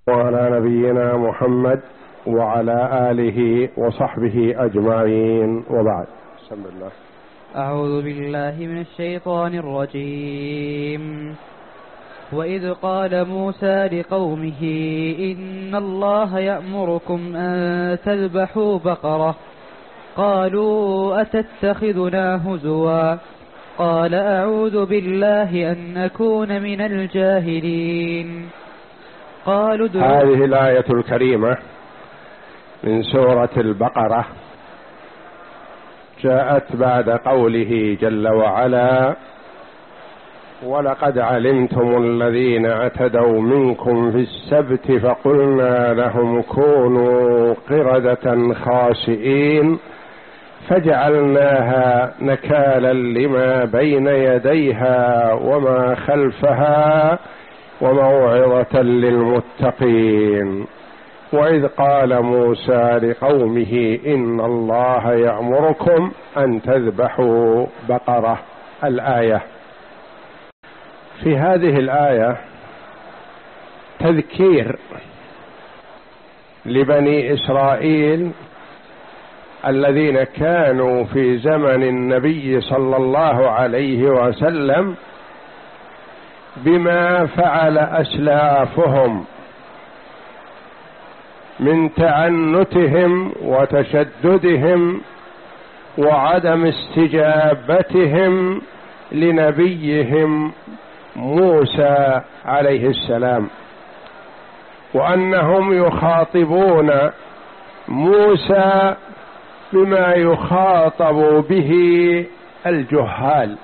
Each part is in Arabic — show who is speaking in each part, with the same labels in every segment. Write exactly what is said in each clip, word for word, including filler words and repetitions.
Speaker 1: وعلى نبينا محمد وعلى آله وصحبه أجمعين، وبعد. بسم الله.
Speaker 2: أعوذ بالله من الشيطان الرجيم. وإذ قال موسى لقومه إن الله يأمركم أن تذبحوا بقرة قالوا أتتخذنا هزوا قال أعوذ بالله أن أكون من الجاهلين. قالوا
Speaker 1: هذه الآية الكريمة من سورة البقرة جاءت بعد قوله جل وعلا: ولقد علمتم الذين اعتدوا منكم في السبت فقلنا لهم كونوا قردة خاسئين فجعلناها نكالا لما بين يديها وما خلفها وموعظة للمتقين. وإذ قال موسى لقومه إن الله يأمركم أن تذبحوا بقرة. الآية. في هذه الآية تذكير لبني إسرائيل الذين كانوا في زمن النبي صلى الله عليه وسلم بما فعل أسلافهم من تعنتهم وتشددهم وعدم استجابتهم لنبيهم موسى عليه السلام، وأنهم يخاطبون موسى بما يخاطب به الجهال،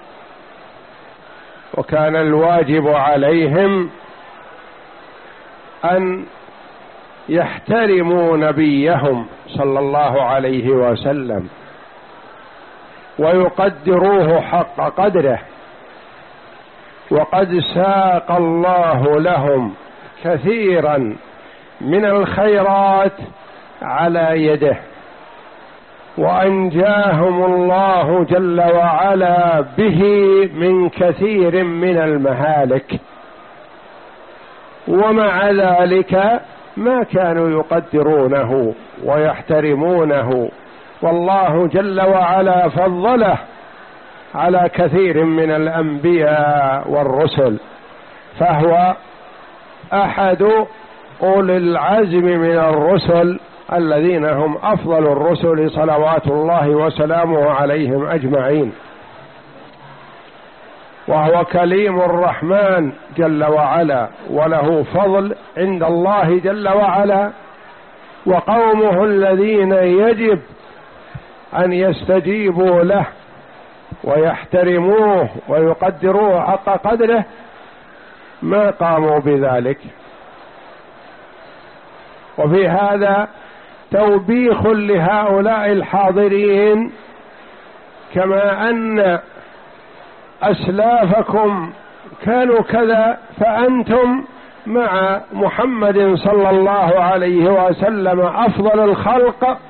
Speaker 1: وكان الواجب عليهم أن يحترموا نبيهم صلى الله عليه وسلم ويقدروه حق قدره، وقد ساق الله لهم كثيرا من الخيرات على يده، وأنجاهم الله جل وعلا به من كثير من المهالك، ومع ذلك ما كانوا يقدرونه ويحترمونه، والله جل وعلا فضله على كثير من الأنبياء والرسل، فهو أحد أولي العزم من الرسل الذين هم أفضل الرسل صلوات الله وسلامه عليهم أجمعين، وهو كليم الرحمن جل وعلا، وله فضل عند الله جل وعلا، وقومه الذين يجب أن يستجيبوا له ويحترموه ويقدروه حق قدره ما قاموا بذلك. وفي هذا توبيخ لهؤلاء الحاضرين، كما أن أسلافكم كانوا كذا فأنتم مع محمد صلى الله عليه وسلم أفضل الخلق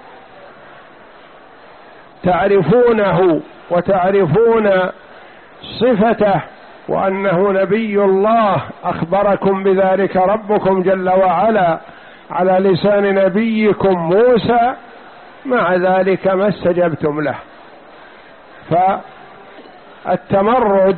Speaker 1: تعرفونه وتعرفون صفته وأنه نبي الله، أخبركم بذلك ربكم جل وعلا على لسان نبيكم موسى، مع ذلك ما استجبتم له. فالتمرد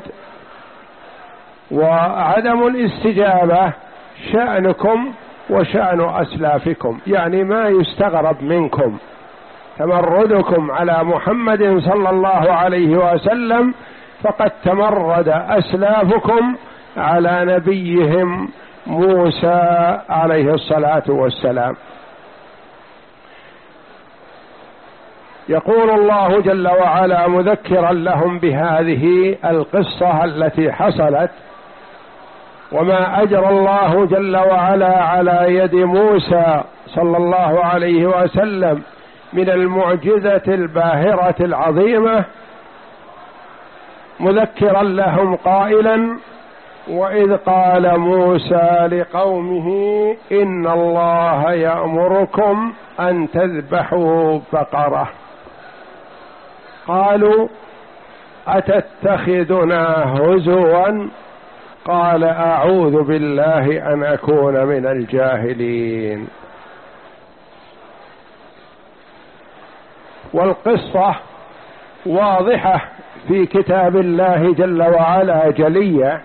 Speaker 1: وعدم الاستجابة شأنكم وشأن أسلافكم، يعني ما يستغرب منكم تمردكم على محمد صلى الله عليه وسلم، فقد تمرد أسلافكم على نبيهم موسى عليه الصلاة والسلام. يقول الله جل وعلا مذكرا لهم بهذه القصة التي حصلت، وما أجرى الله جل وعلا على يد موسى صلى الله عليه وسلم من المعجزة الباهرة العظيمة، مذكرا لهم قائلا: وإذ قال موسى لقومه إن الله يأمركم أن تذبحوا بقرة قالوا أتتخذنا هزوا قال أعوذ بالله أن أكون من الجاهلين. والقصة واضحة في كتاب الله جل وعلا جلية،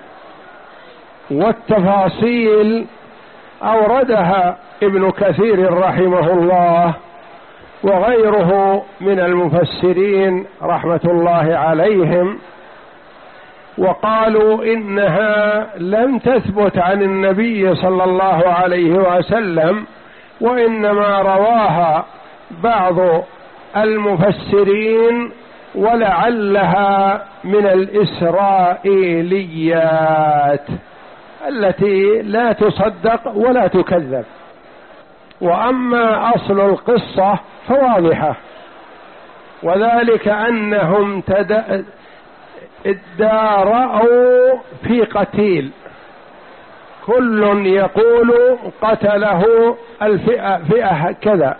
Speaker 1: والتفاصيل أوردها ابن كثير رحمه الله وغيره من المفسرين رحمة الله عليهم، وقالوا إنها لم تثبت عن النبي صلى الله عليه وسلم، وإنما رواها بعض المفسرين، ولعلها من الإسرائيليات التي لا تصدق ولا تكذب. وأما أصل القصة فواضحة، وذلك أنهم ادارأوا في قتيل، كل يقول قتله الفئة فئة كذا،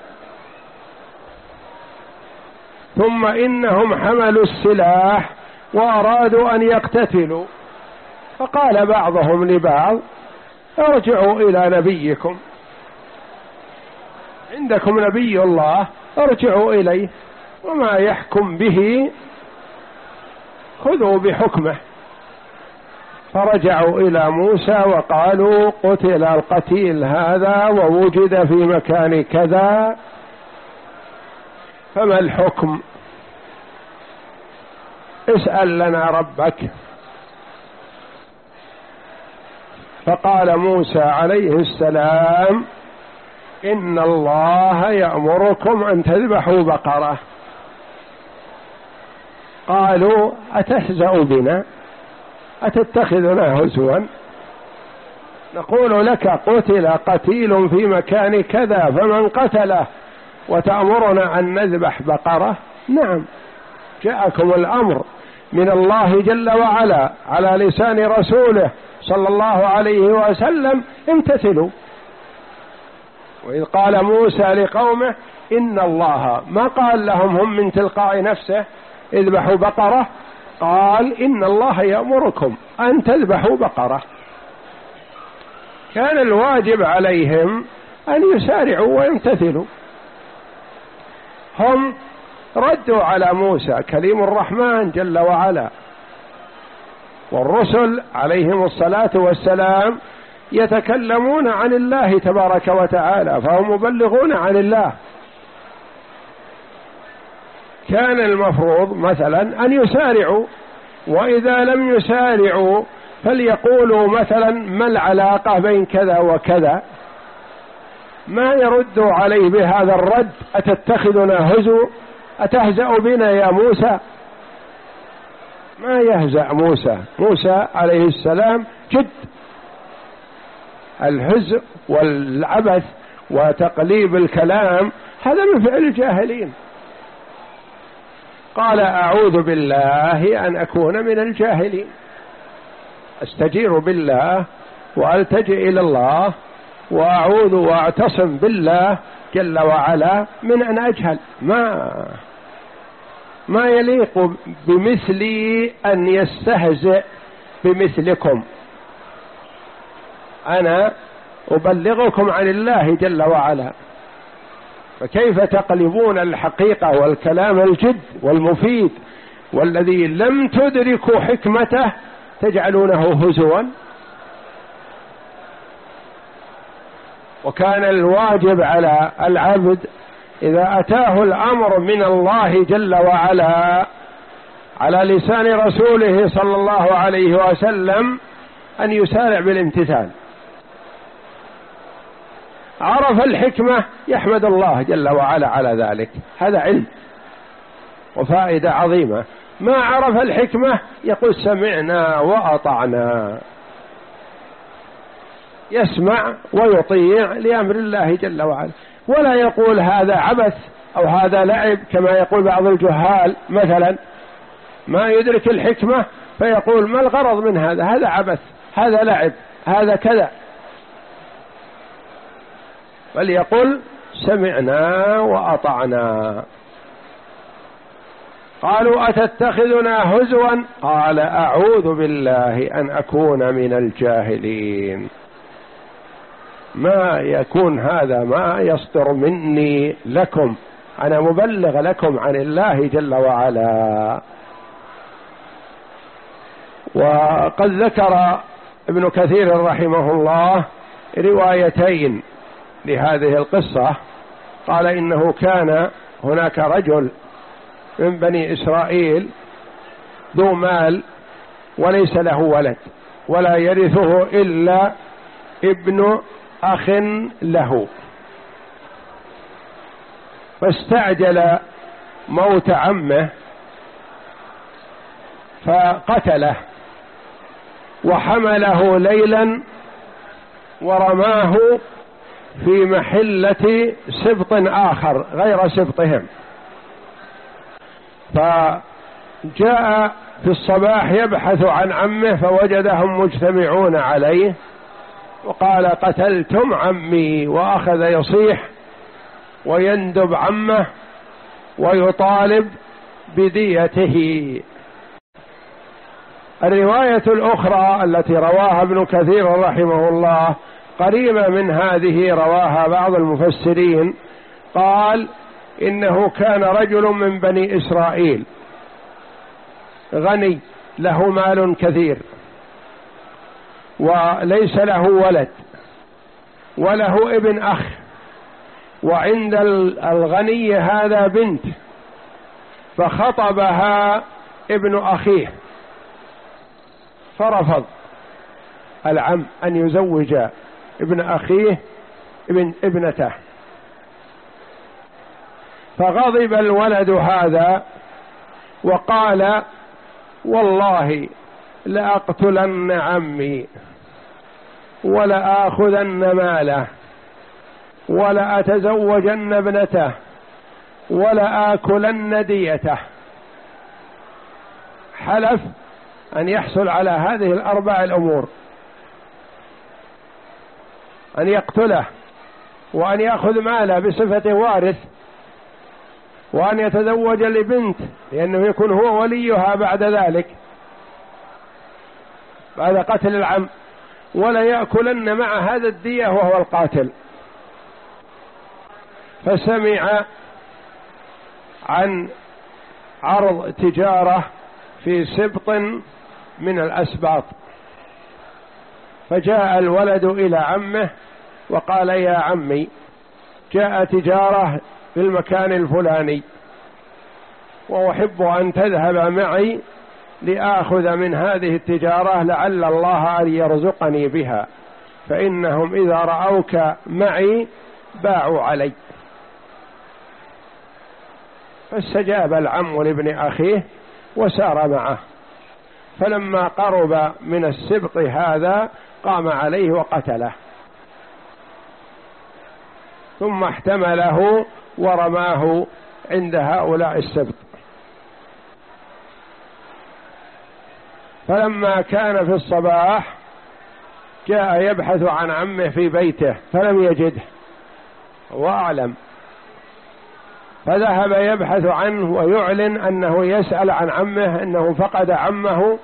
Speaker 1: ثم إنهم حملوا السلاح وأرادوا أن يقتتلوا، فقال بعضهم لبعض ارجعوا إلى نبيكم، عندكم نبي الله ارجعوا إليه، وما يحكم به خذوا بحكمه. فرجعوا إلى موسى وقالوا قتل القتيل هذا ووجد في مكان كذا، فما الحكم؟ اسأل لنا ربك. فقال موسى عليه السلام إن الله يأمركم أن تذبحوا بقرة. قالوا أتهزأ بنا؟ أتتخذنا هزوا؟ نقول لك قتل قتيل في مكان كذا فمن قتله وتأمرنا أن نذبح بقرة؟ نعم، جاءكم الأمر من الله جل وعلا على لسان رسوله صلى الله عليه وسلم، امتثلوا. وإذ قال موسى لقومه إن الله، ما قال لهم هم من تلقاء نفسه اذبحوا بقرة، قال إن الله يأمركم أن تذبحوا بقرة. كان الواجب عليهم أن يسارعوا ويمتثلوا. هم ردوا على موسى كليم الرحمن جل وعلا، والرسل عليهم الصلاة والسلام يتكلمون عن الله تبارك وتعالى، فهم مبلغون عن الله. كان المفروض مثلا أن يسارعوا، وإذا لم يسارعوا فليقولوا مثلا ما العلاقة بين كذا وكذا، ما يردوا عليه بهذا الرد أتتخذنا هزوا؟ أتهزأ بنا يا موسى؟ ما يهزأ موسى. موسى عليه السلام جد. الهزء والعبث وتقليب الكلام هذا من فعل الجاهلين. قال أعوذ بالله أن أكون من الجاهلين، أستجير بالله وألتجئ إلى الله وأعوذ وأعتصم بالله جل وعلا من أن أجهل. ما ما يليق بمثلي أن يستهزئ بمثلكم. أنا أبلغكم عن الله جل وعلا، فكيف تقلبون الحقيقة والكلام الجد والمفيد والذي لم تدركوا حكمته تجعلونه هزوا؟ وكان الواجب على العبد إذا أتاه الأمر من الله جل وعلا على لسان رسوله صلى الله عليه وسلم أن يسارع بالامتثال. عرف الحكمة يحمد الله جل وعلا على ذلك، هذا علم وفائدة عظيمة. ما عرف الحكمة يقول سمعنا وأطعنا، يسمع ويطيع لأمر الله جل وعلا، ولا يقول هذا عبث أو هذا لعب كما يقول بعض الجهال مثلا، ما يدرك الحكمة فيقول ما الغرض من هذا؟ هذا عبث، هذا لعب، هذا كذا. بل يقول سمعنا وأطعنا. قالوا أتتخذنا هزوا قال أعوذ بالله أن أكون من الجاهلين. ما يكون هذا، ما يصدر مني لكم، أنا مبلغ لكم عن الله جل وعلا. وقد ذكر ابن كثير رحمه الله روايتين لهذه القصة. قال إنه كان هناك رجل من بني إسرائيل ذو مال وليس له ولد ولا يرثه إلا ابن أخ له، فاستعجل موت عمه فقتله وحمله ليلا ورماه في محلة سبط آخر غير سبطهم. فجاء في الصباح يبحث عن عمه فوجدهم مجتمعون عليه وقال قتلتم عمي، وأخذ يصيح ويندب عمه ويطالب بديته. الرواية الأخرى التي رواها ابن كثير رحمه الله قريبة من هذه، رواها بعض المفسرين، قال إنه كان رجل من بني إسرائيل غني له مال كثير وليس له ولد وله ابن أخ، وعند الغني هذا بنت، فخطبها ابن أخيه فرفض العم أن يزوج ابن أخيه ابن ابنته، فغضب الولد هذا وقال والله لأقتلن عمي ولآخذن ماله ولأتزوجن ابنته ولآكلن ديته. حلف أن يحصل على هذه الأربع الأمور: أن يقتله، وأن يأخذ ماله بصفة وارث، وأن يتزوج لبنت لأنه يكون هو وليها بعد ذلك بعد قتل العم، ولا يأكلن مع هذا الدية وهو القاتل. فسمع عن عرض تجارة في سبط من الأسباط، فجاء الولد إلى عمه وقال يا عمي جاء تجارة في المكان الفلاني وأحب أن تذهب معي لآخذ من هذه التجارة لعل الله أن يرزقني بها، فإنهم إذا رأوك معي باعوا علي. فاستجاب العم لابن أخيه وسار معه، فلما قرب من السبط هذا قام عليه وقتله، ثم احتمله ورماه عند هؤلاء السبط. فلما كان في الصباح جاء يبحث عن عمه في بيته فلم يجده وأعلم، فذهب يبحث عنه ويعلن أنه يسأل عن عمه أنه فقد عمه،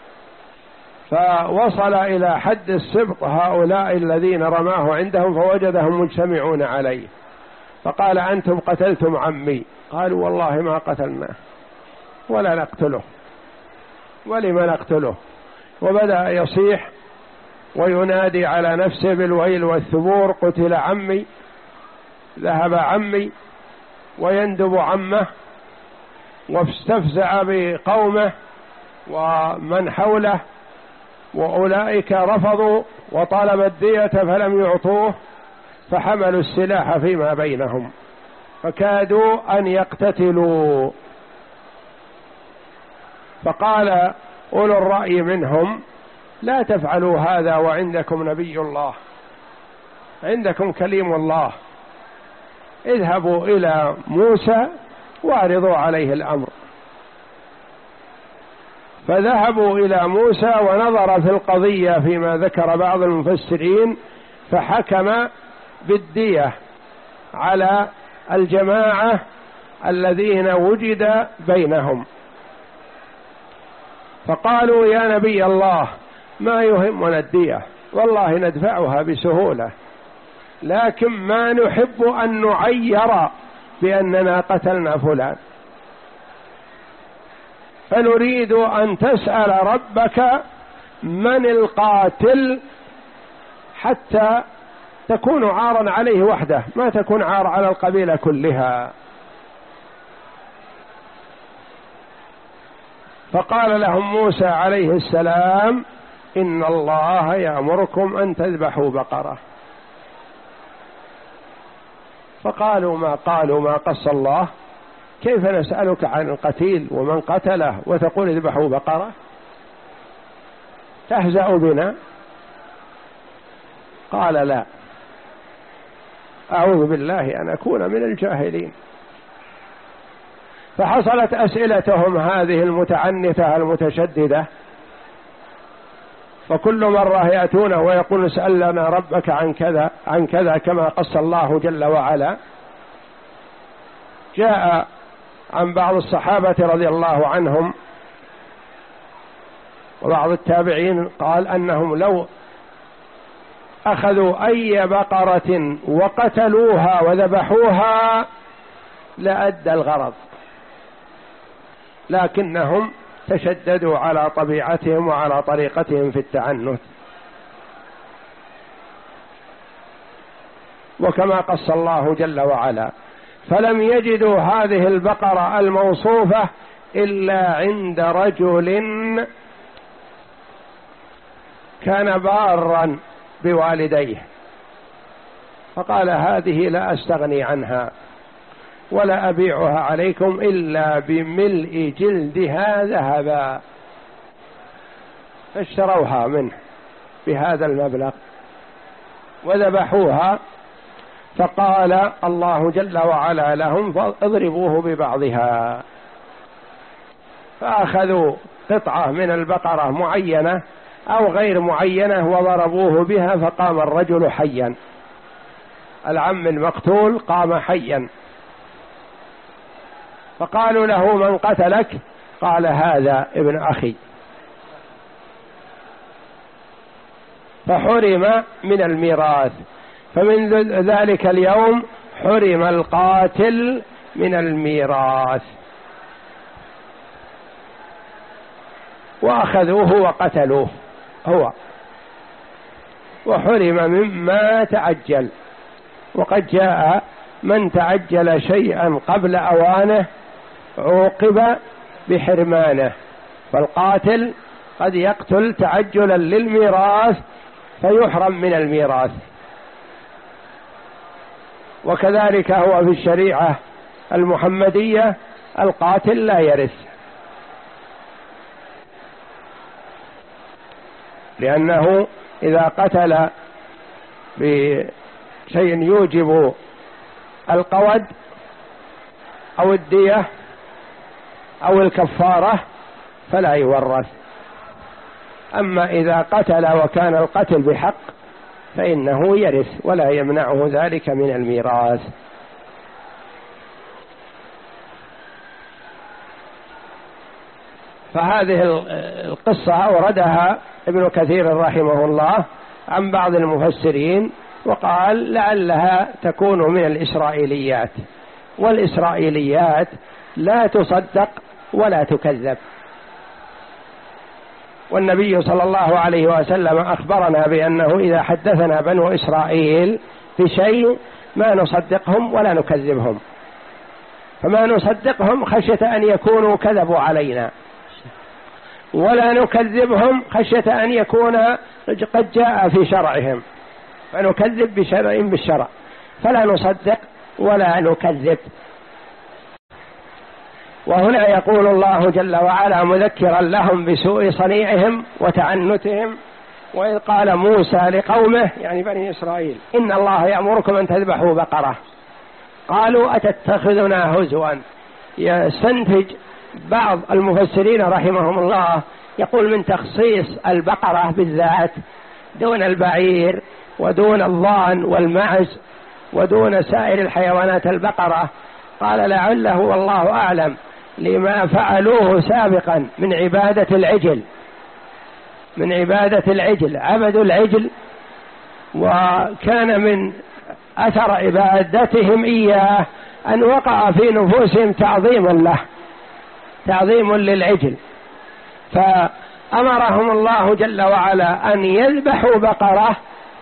Speaker 1: فوصل إلى حد السبط هؤلاء الذين رماه عندهم فوجدهم مجتمعون عليه، فقال أنتم قتلتم عمي؟ قالوا والله ما قتلناه ولا نقتله، ولم نقتله؟ وبدأ يصيح وينادي على نفسه بالويل والثبور: قتل عمي، ذهب عمي، ويندب عمه، واستفزع بقومه ومن حوله، وأولئك رفضوا وطالب الدية فلم يعطوه، فحملوا السلاح فيما بينهم فكادوا أن يقتتلوا. فقال أولو الرأي منهم: لا تفعلوا هذا وعندكم نبي الله، عندكم كليم الله، اذهبوا إلى موسى واعرضوا عليه الأمر. فذهبوا إلى موسى ونظر في القضية فيما ذكر بعض المفسرين، فحكم بالدية على الجماعة الذين وجد بينهم. فقالوا يا نبي الله ما يهمنا الدية، والله ندفعها بسهولة، لكن ما نحب أن نعير بأننا قتلنا فلان، فنريد أن تسأل ربك من القاتل حتى تكون عارا عليه وحده، ما تكون عار على القبيلة كلها. فقال لهم موسى عليه السلام إن الله يأمركم أن تذبحوا بقرة. فقالوا ما قالوا ما قص الله، كيف نسألك عن القتيل ومن قتله وتقول اذبحوا بقرة؟ تهزأ بنا؟ قال لا، أعوذ بالله أن أكون من الجاهلين. فحصلت أسئلتهم هذه المتعنتة المتشددة، فكل مرة يأتونه ويقول اسأل لنا ربك عن كذا عن كذا كما قص الله جل وعلا. جاء عن بعض الصحابة رضي الله عنهم وبعض التابعين قال أنهم لو أخذوا أي بقرة وقتلوها وذبحوها لأدى الغرض، لكنهم تشددوا على طبيعتهم وعلى طريقتهم في التعنت. وكما قص الله جل وعلا فلم يجدوا هذه البقرة الموصوفة إلا عند رجل كان بارا بوالديه، فقال هذه لا أستغني عنها ولا أبيعها عليكم إلا بملء جلدها ذهبا، فاشتروها منه بهذا المبلغ وذبحوها. فقال الله جل وعلا لهم فاضربوه ببعضها، فأخذوا قطعة من البقرة معينة أو غير معينة وضربوه بها، فقام الرجل حيا، العم المقتول قام حيا. فقالوا له من قتلك؟ قال هذا ابن أخي. فحرم من الميراث، فمن ذلك اليوم حرم القاتل من الميراث، وأخذوه وقتلوه هو، وحرم مما تعجل. وقد جاء من تعجل شيئا قبل أوانه عوقب بحرمانه، فالقاتل قد يقتل تعجلا للميراث فيحرم من الميراث. وكذلك هو في الشريعة المحمدية القاتل لا يرث، لأنه إذا قتل بشيء يوجب القود أو الدية أو الكفارة فلا يورث. أما إذا قتل وكان القتل بحق فإنه يرث ولا يمنعه ذلك من الميراث. فهذه القصة أوردها ابن كثير رحمه الله عن بعض المفسرين، وقال لعلها تكون من الإسرائيليات، والإسرائيليات لا تصدق ولا تكذب. والنبي صلى الله عليه وسلم أخبرنا بأنه إذا حدثنا بنو إسرائيل بشيء ما نصدقهم ولا نكذبهم، فما نصدقهم خشية أن يكونوا كذبوا علينا، ولا نكذبهم خشية أن يكون قد جاء في شرعهم، فنكذب بشرع بالشرع، فلا نصدق ولا نكذب. وهنا يقول الله جل وعلا مذكرا لهم بسوء صنيعهم وتعنتهم: وإذ قال موسى لقومه، يعني بني إسرائيل: إن الله يأمركم أن تذبحوا بقرة. قالوا أتتخذنا هزوا. يستنتج بعض المفسرين رحمهم الله يقول من تخصيص البقرة بالذات دون البعير ودون الضأن والمعز ودون سائر الحيوانات البقرة، قال لعله والله أعلم لما فعلوه سابقا من عبادة العجل من عبادة العجل عبدوا العجل، وكان من أثر عبادتهم إياه أن وقع في نفوسهم تعظيم له تعظيم للعجل، فأمرهم الله جل وعلا أن يذبحوا بقرة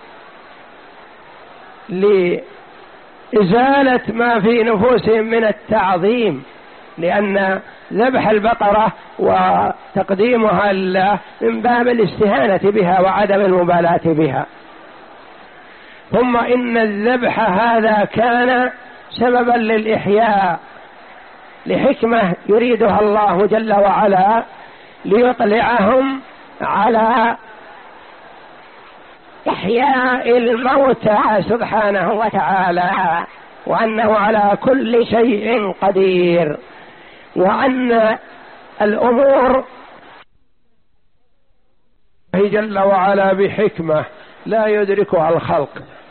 Speaker 1: لإزالة ما في نفوسهم من التعظيم، لأن ذبح البقرة وتقديمها لله من باب الاستهانة بها وعدم المبالاة بها. ثم إن الذبح هذا كان سببا للإحياء لحكمة يريدها الله جل وعلا ليطلعهم على إحياء الموتى سبحانه وتعالى، وأنه على كل شيء قدير، وأن الأمور جل وعلا بحكمة لا يدركها الخلق.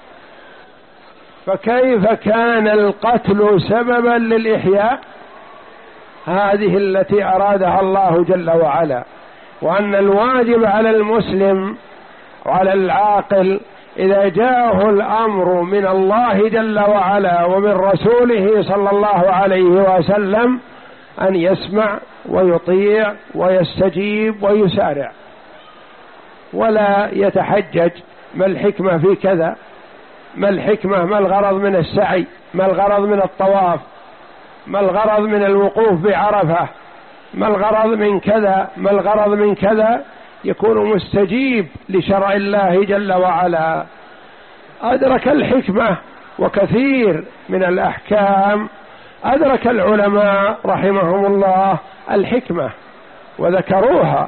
Speaker 1: فكيف كان القتل سببا للإحياء؟ هذه التي أرادها الله جل وعلا، وأن الواجب على المسلم وعلى العاقل إذا جاءه الأمر من الله جل وعلا ومن رسوله صلى الله عليه وسلم أن يسمع ويطيع ويستجيب ويسارع، ولا يتحجج ما الحكمة في كذا، ما الحكمة، ما الغرض من السعي، ما الغرض من الطواف، ما الغرض من الوقوف بعرفة، ما الغرض من كذا، ما الغرض من كذا. يكون مستجيب لشرع الله جل وعلا، أدرك الحكمة. وكثير من الأحكام أدرك العلماء رحمهم الله الحكمة وذكروها،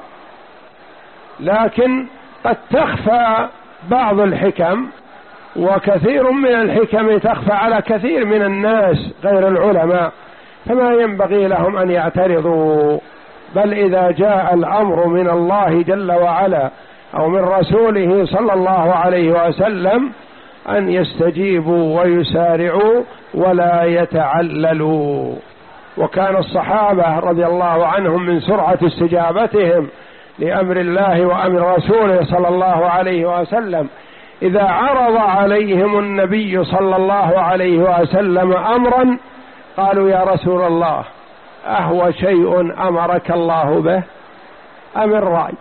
Speaker 1: لكن قد تخفى بعض الحكم، وكثير من الحكم تخفى على كثير من الناس غير العلماء، فما ينبغي لهم أن يعترضوا، بل إذا جاء الأمر من الله جل وعلا أو من رسوله صلى الله عليه وسلم أن يستجيبوا ويسارعوا ولا يتعللوا. وكان الصحابة رضي الله عنهم من سرعة استجابتهم لأمر الله وأمر رسوله صلى الله عليه وسلم إذا عرض عليهم النبي صلى الله عليه وسلم أمرا قالوا يا رسول الله أهو شيء أمرك الله به أم الرأي؟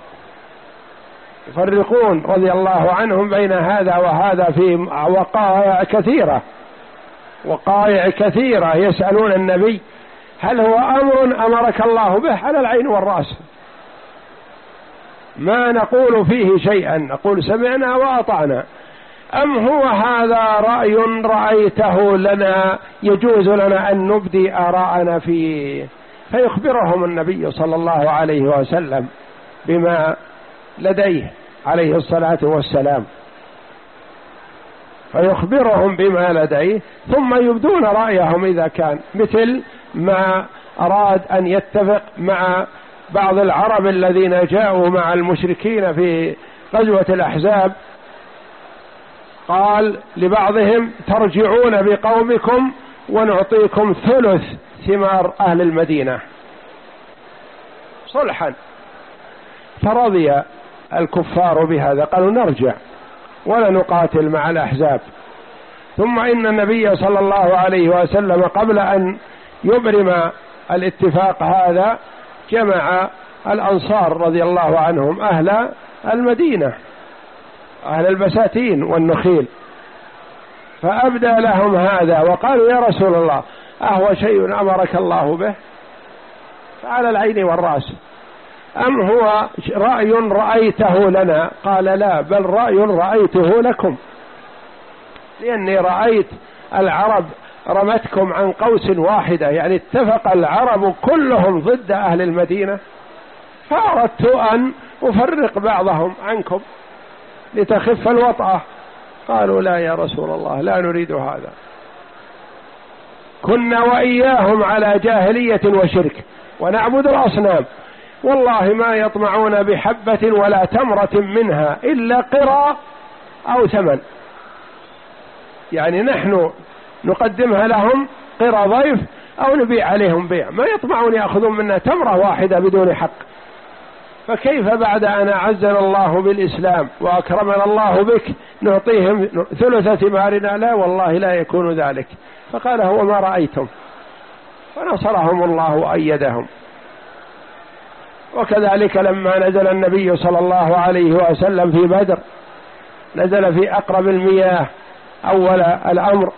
Speaker 1: يفرقون رضي الله عنهم بين هذا وهذا في وقائع كثيرة وقائع كثيرة يسألون النبي هل هو أمر أمرك الله به؟ على العين والرأس، ما نقول فيه شيئا، نقول سمعنا وأطعنا. أم هو هذا رأي رأيته لنا يجوز لنا أن نبدي آراءنا فيه؟ فيخبرهم النبي صلى الله عليه وسلم بما لديه عليه الصلاة والسلام، فيخبرهم بما لديه ثم يبدون رأيهم إذا كان مثل ما أراد أن يتفق مع بعض العرب الذين جاءوا مع المشركين في غزوة الأحزاب، قال لبعضهم ترجعون بقومكم ونعطيكم ثلث ثمار أهل المدينة صلحا، فرضي الكفار بهذا، قالوا نرجع ولا نقاتل مع الأحزاب. ثم إن النبي صلى الله عليه وسلم قبل أن يبرم الاتفاق هذا جمع الأنصار رضي الله عنهم أهل المدينة أهل البساتين والنخيل، فأبدى لهم هذا وقالوا يا رسول الله أهو شيء أمرك الله به؟ فعلى العين والرأس. أم هو رأي رأيته لنا؟ قال لا، بل رأي رأيته لكم، لأني رأيت العرب رمتكم عن قوس واحدة، يعني اتفق العرب كلهم ضد أهل المدينة، فأردت أن أفرق بعضهم عنكم لتخف الوطأة. قالوا لا يا رسول الله لا نريد هذا، كنا وإياهم على جاهلية وشرك ونعبد الأصنام، والله ما يطمعون بحبة ولا تمرة منها إلا قرى أو ثمن، يعني نحن نقدمها لهم قرى ضيف أو نبيع عليهم بيع، ما يطمعون يأخذون منا تمرة واحدة بدون حق، فكيف بعد أن أعزنا الله بالإسلام وأكرمنا الله بك نعطيهم ثلث ثمارنا؟ لا والله لا يكون ذلك. فقال هو ما رأيتم، فنصرهم الله وأيدهم. وكذلك لما نزل النبي صلى الله عليه وسلم في بدر، نزل في أقرب المياه أول الأمر،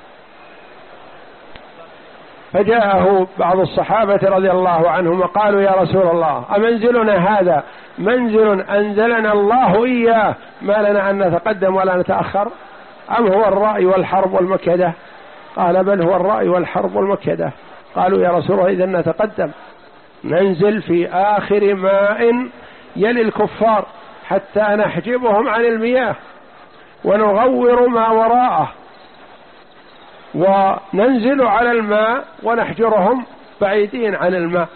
Speaker 1: فجاءه بعض الصحابة رضي الله عنهم وقالوا يا رسول الله أمنزلنا هذا منزل أنزلنا الله إياه ما لنا أن نتقدم ولا نتأخر، أم هو الرأي والحرب والمكيدة؟ قال بل هو الرأي والحرب والمكيدة. قالوا يا رسول الله إذن نتقدم، ننزل في آخر ماء يلي الكفار حتى نحجبهم عن المياه ونغور ما وراءه، وننزل على الماء ونحجرهم بعيدين عن الماء.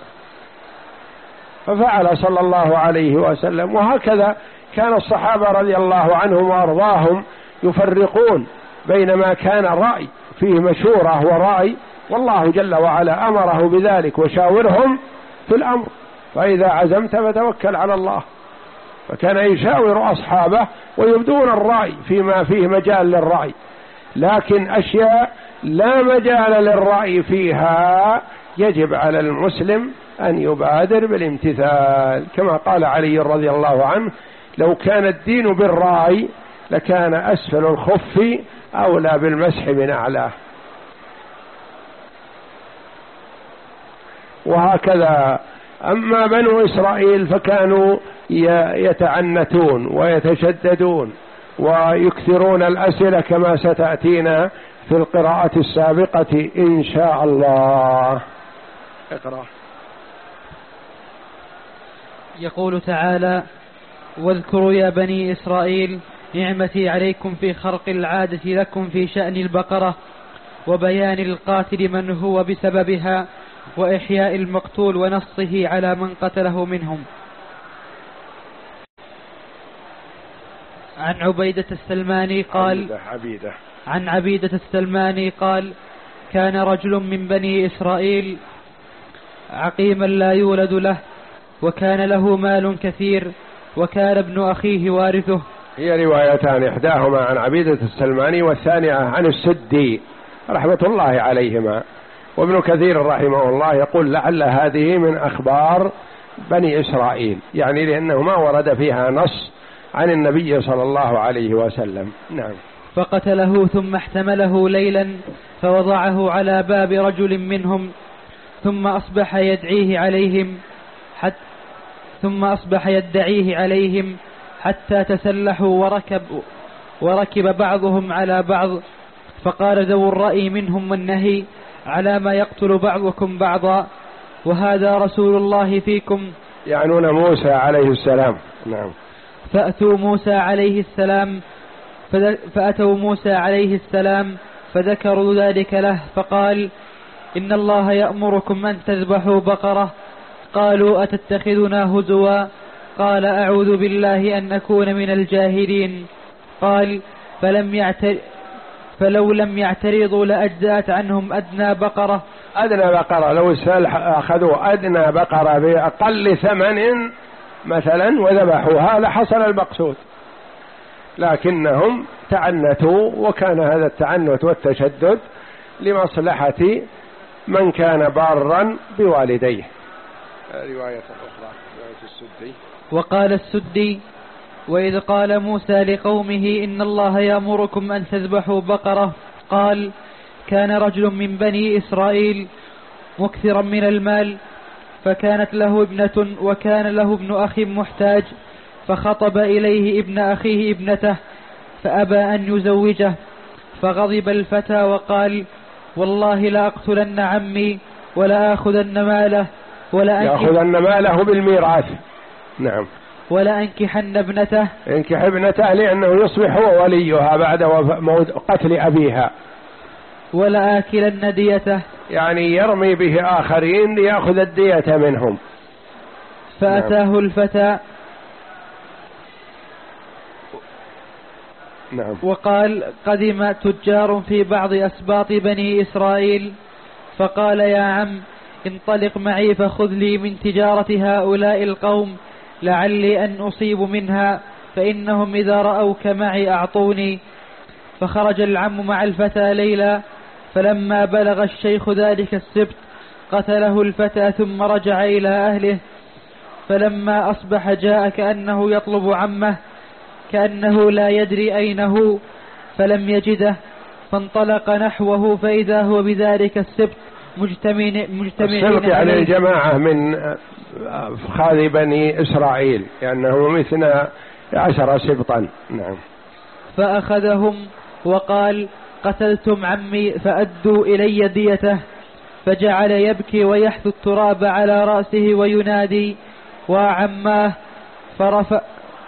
Speaker 1: ففعل صلى الله عليه وسلم. وهكذا كان الصحابة رضي الله عنهم وأرضاهم يفرقون بين ما كان رأي فيه مشورة ورأي، والله جل وعلا أمره بذلك وشاورهم في الأمر، فإذا عزمت فتوكل على الله. فكان يشاور أصحابه ويبدون الرأي فيما فيه مجال للرأي، لكن أشياء لا مجال للرأي فيها يجب على المسلم أن يبادر بالامتثال، كما قال علي رضي الله عنه لو كان الدين بالرأي لكان أسفل الخف أولى بالمسح من أعلاه. وهكذا أما بنو إسرائيل فكانوا يتعنتون ويتشددون ويكثرون الأسئلة كما ستأتينا في القراءة السابقة إن شاء الله. اقرأ.
Speaker 2: يقول تعالى: واذكروا يا بني إسرائيل نعمتي عليكم في خرق العادة لكم في شأن البقرة وبيان القاتل من هو بسببها وإحياء المقتول ونصه على من قتله منهم. عن عبيدة السلماني قال
Speaker 1: عبيدة
Speaker 2: عن عبيدة السلماني قال: كان رجل من بني إسرائيل عقيما لا يولد له، وكان له مال كثير، وكان ابن أخيه وارثه.
Speaker 1: هي روايتان، إحداهما عن عبيدة السلماني والثانية عن السدي رحمة الله عليهما. وابن كثير رحمه الله يقول لعل هذه من أخبار بني إسرائيل، يعني لأنه ما ورد فيها نص عن النبي صلى الله عليه وسلم. نعم.
Speaker 2: فقتله ثم احتمله ليلا فوضعه على باب رجل منهم، ثم أصبح يدعيه عليهم حتى ثم أصبح يدعيه عليهم حتى تسلحوا وركب وركب بعضهم على بعض، فقال ذو الرأي منهم والنهي: على ما يقتل بعضكم بعضا، وهذا رسول الله فيكم.
Speaker 1: يعنون موسى عليه السلام. نعم.
Speaker 2: فأتوا موسى عليه السلام فأتوا موسى عليه السلام فذكروا ذلك له، فقال: إن الله يأمركم أن تذبحوا بقرة. قالوا: أتتخذنا هزوا؟ قال: أعوذ بالله أن أكون من الجاهلين. قال: فلم يعتر فلو لم يعترضوا لأجزأت عنهم أدنى بقرة.
Speaker 1: أدنى بقرة لو أخذوا أدنى بقرة بأقل ثمن مثلا وذبحوها لحصل المقصود، لكنهم تعنتوا، وكان هذا التعنت والتشدد لمصلحة من كان بارا بوالديه. رواية أخرى رواية السدي.
Speaker 2: وقال السدي: وإذ قال موسى لقومه إن الله يأمركم أن تذبحوا بقرة، قال: كان رجل من بني إسرائيل مكثرا من المال، فكانت له ابنة وكان له ابن أخ محتاج، فخطب إليه ابن أخيه ابنته فأبى أن يزوجه، فغضب الفتى وقال: والله لا أقتلن عمي ولا أخذن ماله ولا
Speaker 1: يأخذن ماله بالميراث. نعم.
Speaker 2: ولا أنكحن ابنته
Speaker 1: انكح ابنته لأنه يصبح هو وليها بعد قتل أبيها.
Speaker 2: ولا آكلن ديته،
Speaker 1: يعني يرمي به آخرين ليأخذ الدية منهم.
Speaker 2: فأتاه نعم. الفتى
Speaker 1: نعم.
Speaker 2: وقال: قدم تجار في بعض أسباط بني إسرائيل فقال يا عم انطلق معي فخذ لي من تجارة هؤلاء القوم لعلي أن أصيب منها، فإنهم إذا رأوك معي أعطوني. فخرج العم مع الفتى ليلا، فلما بلغ الشيخ ذلك السبت قتله الفتى ثم رجع إلى أهله. فلما أصبح جاء كأنه يطلب عمه كأنه لا يدري أين هو فلم يجده، فانطلق نحوه فإذا هو بذلك السبت مجتمعين مجتمعين
Speaker 1: السبت يعني الجماعة من أفخاذ بني إسرائيل لأنهم يعني مثنى عشر سبطا. نعم.
Speaker 2: فأخذهم وقال قتلتم عمي فأدوا إلي ديته، فجعل يبكي ويحث التراب على رأسه وينادي وعماه، فرفع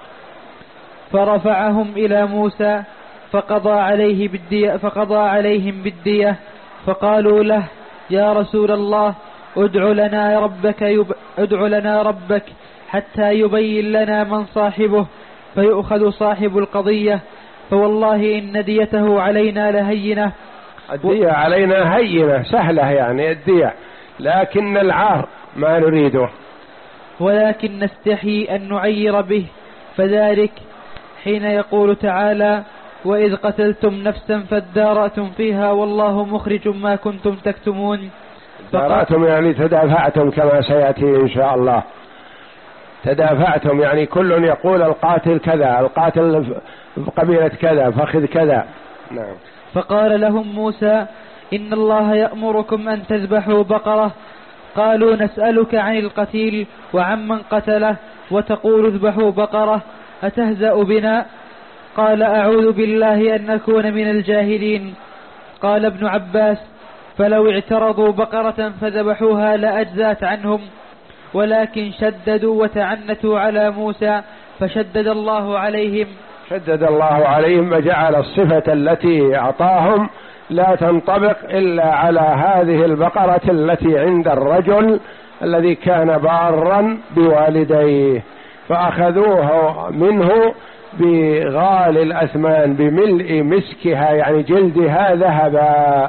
Speaker 2: فرفعهم إلى موسى فقضى عليه بالدية فقضى عليهم بالدية. فقالوا له يا رسول الله ادع لنا ربك يب... ادع لنا ربك حتى يبين لنا من صاحبه فيؤخذ صاحب القضية، فوالله إن ديته علينا لهينة.
Speaker 1: الدية علينا هينة سهلة يعني الدية، لكن العار ما نريده،
Speaker 2: ولكن نستحي أن نعير به، فذلك حين يقول تعالى وإذ قتلتم نفسا فادارأتم فيها والله مخرج ما كنتم تكتمون.
Speaker 1: دارأتم يعني تدافعتم كما سيأتي إن شاء الله، تدافعتم يعني كل يقول القاتل كذا، القاتل قبيلة كذا، فخذ كذا. نعم.
Speaker 2: فقال لهم موسى إن الله يأمركم أن تذبحوا بقرة. قالوا نسألك عن القتيل وعمن قتله وتقول اذبحوا بقرة، أتهزأ بنا؟ قال أعوذ بالله أن نكون من الجاهلين. قال ابن عباس فلو اعترضوا بقرة فذبحوها لأجزات عنهم، ولكن شددوا وتعنتوا على موسى فشدد الله عليهم
Speaker 1: شدد الله عليهم وجعل الصفة التي أعطاهم لا تنطبق إلا على هذه البقرة التي عند الرجل الذي كان بارا بوالديه، فأخذوه منه بغال الأثمان بملء مسكها يعني جلدها ذهبا.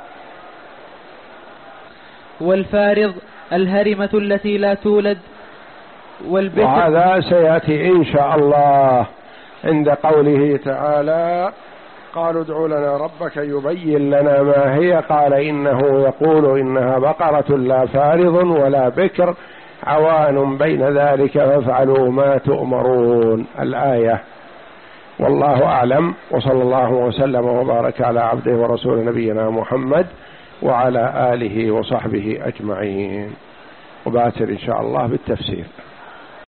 Speaker 2: والفارض الهرمة التي لا تولد، والبكر.
Speaker 1: وهذا سيأتي إن شاء الله عند قوله تعالى قالوا ادعوا لنا ربك يبين لنا ما هي، قال إنه يقول إنها بقرة لا فارض ولا بكر عوان بين ذلك فافعلوا ما تؤمرون. الآية. والله أعلم، وصلى الله وسلم وبارك على عبده ورسول نبينا محمد وعلى آله وصحبه أجمعين. وباتر إن شاء الله بالتفسير.